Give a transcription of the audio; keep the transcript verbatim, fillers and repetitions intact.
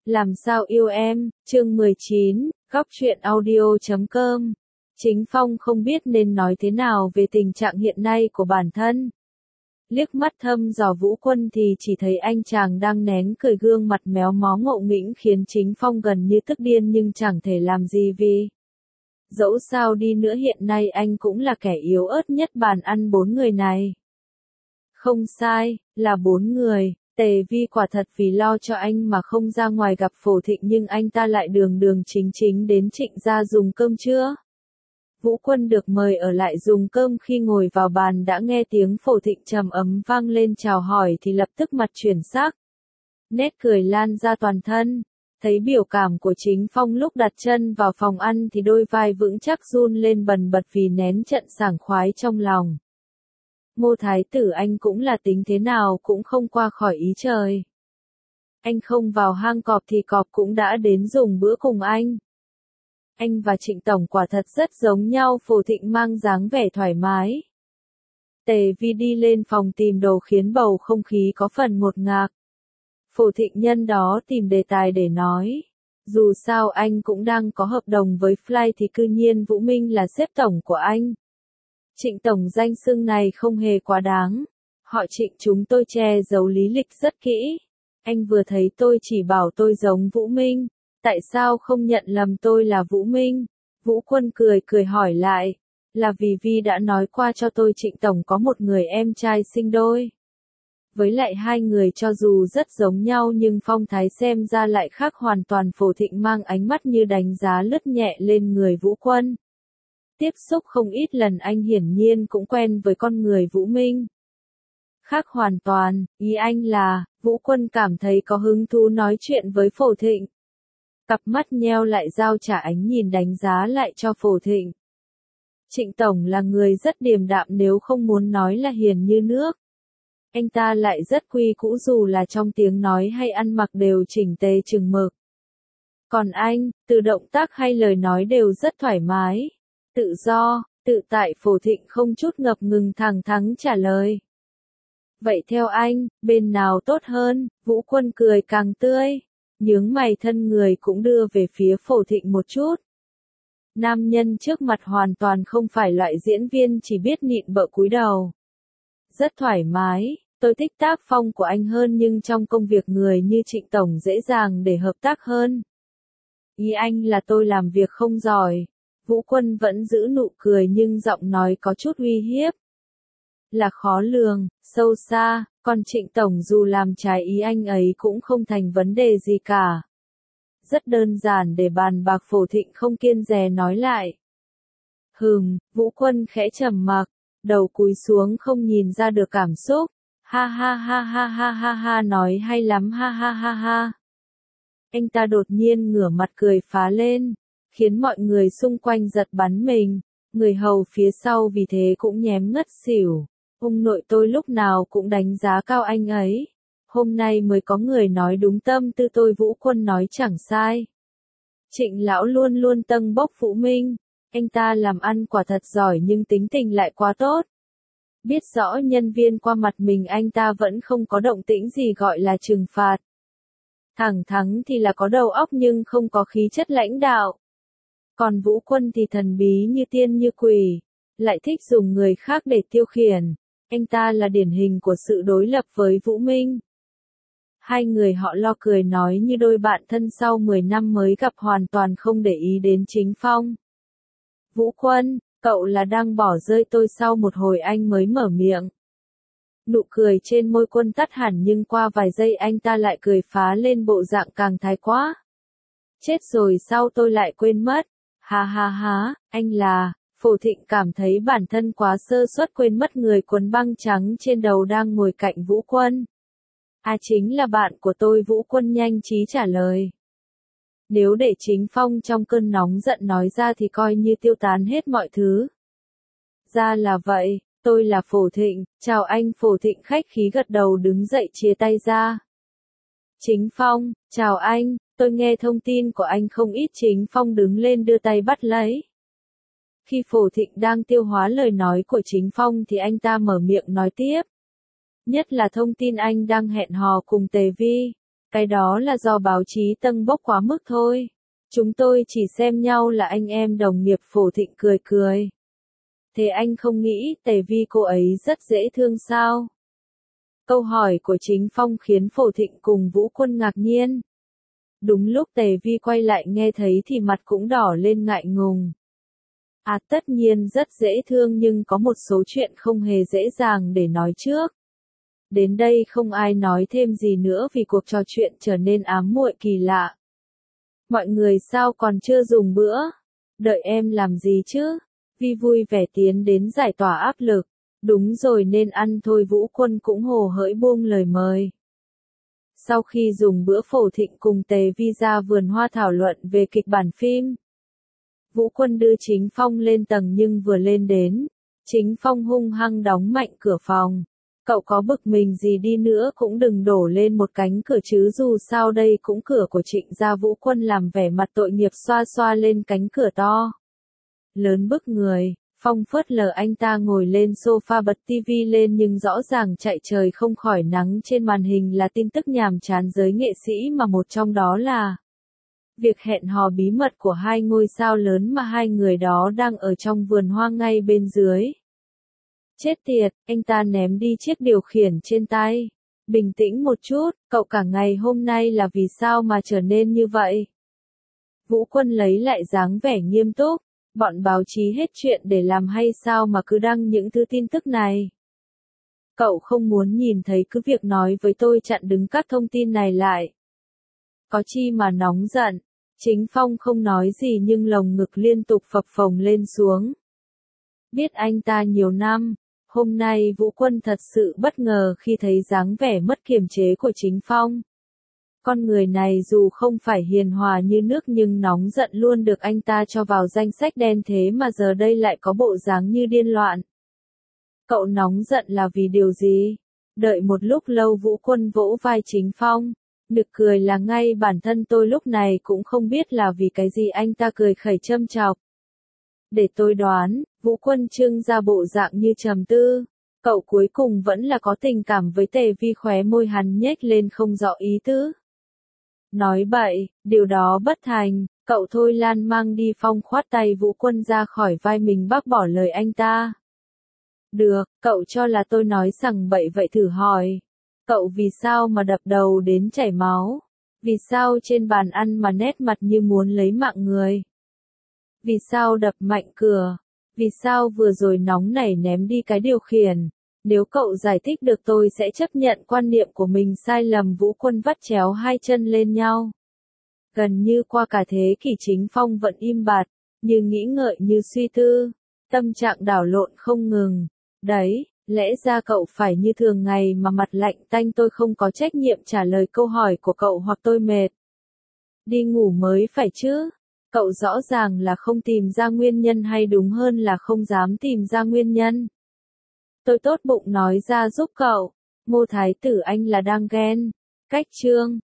Làm sao yêu em, chương mười chín, góc truyện audio chấm com. Chính Phong không biết nên nói thế nào về tình trạng hiện nay của bản thân. Liếc mắt thăm dò Vũ Quân thì chỉ thấy anh chàng đang nén cười, gương mặt méo mó ngộ nghĩnh khiến Chính Phong gần như tức điên nhưng chẳng thể làm gì vì. Dẫu sao đi nữa hiện nay anh cũng là kẻ yếu ớt nhất bàn ăn bốn người này. Không sai, là bốn người. Tề Vi quả thật vì lo cho anh mà không ra ngoài gặp Phổ Thịnh, nhưng anh ta lại đường đường chính chính đến Trịnh gia dùng cơm trưa. Vũ Quân được mời ở lại dùng cơm, khi ngồi vào bàn đã nghe tiếng Phổ Thịnh trầm ấm vang lên chào hỏi thì lập tức mặt chuyển sắc. Nét cười lan ra toàn thân. Thấy biểu cảm của Chính Phong lúc đặt chân vào phòng ăn thì đôi vai vững chắc run lên bần bật vì nén trận sảng khoái trong lòng. Ngô Thái tử anh cũng là tính thế nào cũng không qua khỏi ý trời. Anh không vào hang cọp thì cọp cũng đã đến dùng bữa cùng anh. Anh và Trịnh Tổng quả thật rất giống nhau. Phổ Thịnh mang dáng vẻ thoải mái. Tề Vi đi lên phòng tìm đồ khiến bầu không khí có phần ngột ngạt. Phổ Thịnh nhân đó tìm đề tài để nói. Dù sao anh cũng đang có hợp đồng với Fly thì cư nhiên Vũ Minh là sếp tổng của anh. Trịnh Tổng danh xưng này không hề quá đáng. Họ Trịnh chúng tôi che giấu lý lịch rất kỹ. Anh vừa thấy tôi chỉ bảo tôi giống Vũ Minh. Tại sao không nhận lầm tôi là Vũ Minh? Vũ Quân cười cười hỏi lại. Là vì Vi đã nói qua cho tôi Trịnh Tổng có một người em trai sinh đôi. Với lại hai người cho dù rất giống nhau nhưng phong thái xem ra lại khác hoàn toàn. Phổ Thịnh mang ánh mắt như đánh giá lướt nhẹ lên người Vũ Quân. Tiếp xúc không ít lần anh hiển nhiên cũng quen với con người Vũ Minh. Khác hoàn toàn, ý anh là, Vũ Quân cảm thấy có hứng thú nói chuyện với Phổ Thịnh. Cặp mắt nheo lại giao trả ánh nhìn đánh giá lại cho Phổ Thịnh. Trịnh Tổng là người rất điềm đạm, nếu không muốn nói là hiền như nước. Anh ta lại rất quy củ, dù là trong tiếng nói hay ăn mặc đều chỉnh tề chừng mực. Còn anh, từ động tác hay lời nói đều rất thoải mái. Tự do, tự tại. Phổ Thịnh không chút ngập ngừng thẳng thắn trả lời. Vậy theo anh, bên nào tốt hơn? Vũ Quân cười càng tươi. Nhướng mày thân người cũng đưa về phía Phổ Thịnh một chút. Nam nhân trước mặt hoàn toàn không phải loại diễn viên chỉ biết nịn bợ cúi đầu. Rất thoải mái, tôi thích tác phong của anh hơn, nhưng trong công việc người như Trịnh Tổng dễ dàng để hợp tác hơn. Ý anh là tôi làm việc không giỏi. Vũ Quân vẫn giữ nụ cười nhưng giọng nói có chút uy hiếp. Là khó lường, sâu xa, còn Trịnh Tổng dù làm trái ý anh ấy cũng không thành vấn đề gì cả. Rất đơn giản để bàn bạc. Phổ Thịnh không kiêng dè nói lại. Hừm, Vũ Quân khẽ trầm mặc, đầu cúi xuống không nhìn ra được cảm xúc. Ha ha ha ha ha ha ha, nói hay lắm, ha ha ha ha. Anh ta đột nhiên ngửa mặt cười phá lên, khiến mọi người xung quanh giật bắn mình, người hầu phía sau vì thế cũng nhém ngất xỉu. Ông nội tôi lúc nào cũng đánh giá cao anh ấy. Hôm nay mới có người nói đúng tâm tư tôi. Vũ Quân nói chẳng sai. Trịnh lão luôn luôn tâng bốc Vũ Minh. Anh ta làm ăn quả thật giỏi nhưng tính tình lại quá tốt. Biết rõ nhân viên qua mặt mình anh ta vẫn không có động tĩnh gì gọi là trừng phạt. Thẳng thắn thì là có đầu óc nhưng không có khí chất lãnh đạo. Còn Vũ Quân thì thần bí như tiên như quỷ, lại thích dùng người khác để tiêu khiển. Anh ta là điển hình của sự đối lập với Vũ Minh. Hai người họ lo cười nói như đôi bạn thân sau mười năm mới gặp, hoàn toàn không để ý đến Chính Phong. Vũ Quân, cậu là đang bỏ rơi tôi? Sau một hồi anh mới mở miệng. Nụ cười trên môi Quân tắt hẳn nhưng qua vài giây anh ta lại cười phá lên, bộ dạng càng thái quá. Chết rồi, sao tôi lại quên mất? Ha ha ha, anh là... Phổ Thịnh cảm thấy bản thân quá sơ suất, quên mất người quấn băng trắng trên đầu đang ngồi cạnh Vũ Quân. À, chính là bạn của tôi. Vũ Quân nhanh trí trả lời. Nếu để Chính Phong trong cơn nóng giận nói ra thì coi như tiêu tán hết mọi thứ. Ra là vậy, tôi là Phổ Thịnh, chào anh. Phổ Thịnh khách khí gật đầu đứng dậy chia tay ra. Chính Phong, chào anh, tôi nghe thông tin của anh không ít. Chính Phong đứng lên đưa tay bắt lấy. Khi Phổ Thịnh đang tiêu hóa lời nói của Chính Phong thì anh ta mở miệng nói tiếp. Nhất là thông tin anh đang hẹn hò cùng Tề Vi. Cái đó là do báo chí tâng bốc quá mức thôi. Chúng tôi chỉ xem nhau là anh em đồng nghiệp. Phổ Thịnh cười cười. Thế anh không nghĩ Tề Vi cô ấy rất dễ thương sao? Câu hỏi của Chính Phong khiến Phổ Thịnh cùng Vũ Quân ngạc nhiên. Đúng lúc Tề Vi quay lại nghe thấy thì mặt cũng đỏ lên ngại ngùng. À tất nhiên rất dễ thương nhưng có một số chuyện không hề dễ dàng để nói trước. Đến đây không ai nói thêm gì nữa vì cuộc trò chuyện trở nên ám muội kỳ lạ. Mọi người sao còn chưa dùng bữa? Đợi em làm gì chứ? Vi vui vẻ tiến đến giải tỏa áp lực. Đúng rồi nên ăn thôi. Vũ Quân cũng hồ hởi buông lời mời. Sau khi dùng bữa Phổ Thịnh cùng Tề Vi ra vườn hoa thảo luận về kịch bản phim. Vũ Quân đưa Chính Phong lên tầng nhưng vừa lên đến, Chính Phong hung hăng đóng mạnh cửa phòng. Cậu có bực mình gì đi nữa cũng đừng đổ lên một cánh cửa chứ dù sao đây cũng cửa của Trịnh gia. Vũ Quân làm vẻ mặt tội nghiệp xoa xoa lên cánh cửa to. Lớn bức người, Phong phớt lờ anh ta ngồi lên sofa bật tivi lên nhưng rõ ràng chạy trời không khỏi nắng. Trên màn hình là tin tức nhàm chán giới nghệ sĩ mà một trong đó là việc hẹn hò bí mật của hai ngôi sao lớn mà hai người đó đang ở trong vườn hoa ngay bên dưới. Chết tiệt, anh ta ném đi chiếc điều khiển trên tay. Bình tĩnh một chút, cậu cả ngày hôm nay là vì sao mà trở nên như vậy? Vũ Quân lấy lại dáng vẻ nghiêm túc. Bọn báo chí hết chuyện để làm hay sao mà cứ đăng những thứ tin tức này? Cậu không muốn nhìn thấy cứ việc nói với tôi chặn đứng các thông tin này lại. Có chi mà nóng giận. Chính Phong không nói gì nhưng lồng ngực liên tục phập phồng lên xuống. Biết anh ta nhiều năm, hôm nay Vũ Quân thật sự bất ngờ khi thấy dáng vẻ mất kiềm chế của Chính Phong. Con người này dù không phải hiền hòa như nước nhưng nóng giận luôn được anh ta cho vào danh sách đen thế mà giờ đây lại có bộ dáng như điên loạn. Cậu nóng giận là vì điều gì? Đợi một lúc lâu Vũ Quân vỗ vai Chính Phong. Nực cười là ngay bản thân tôi lúc này cũng không biết là vì cái gì. Anh ta cười khẩy châm chọc. Để tôi đoán, Vũ Quân trưng ra bộ dạng như trầm tư. Cậu cuối cùng vẫn là có tình cảm với Tề Vi. Khóe môi hắn nhếch lên không rõ ý tứ. Nói bậy, điều đó bất thành. Cậu thôi Lan mang đi. Phong khoát tay Vũ Quân ra khỏi vai mình bác bỏ lời anh ta. Được, cậu cho là tôi nói sằng bậy vậy thử hỏi. Cậu vì sao mà đập đầu đến chảy máu? Vì sao trên bàn ăn mà nét mặt như muốn lấy mạng người? Vì sao đập mạnh cửa? Vì sao vừa rồi nóng nảy ném đi cái điều khiển? Nếu cậu giải thích được tôi sẽ chấp nhận quan niệm của mình sai lầm. Vũ Quân vắt chéo hai chân lên nhau. Gần như qua cả thế kỷ Chính Phong vẫn im bặt, như nghĩ ngợi như suy tư. Tâm trạng đảo lộn không ngừng. Đấy, lẽ ra cậu phải như thường ngày mà mặt lạnh tanh. Tôi không có trách nhiệm trả lời câu hỏi của cậu hoặc tôi mệt. Đi ngủ mới phải chứ. Cậu rõ ràng là không tìm ra nguyên nhân hay đúng hơn là không dám tìm ra nguyên nhân. Tôi tốt bụng nói ra giúp cậu. Ngô Thái Tử anh là đang ghen. Cách chương.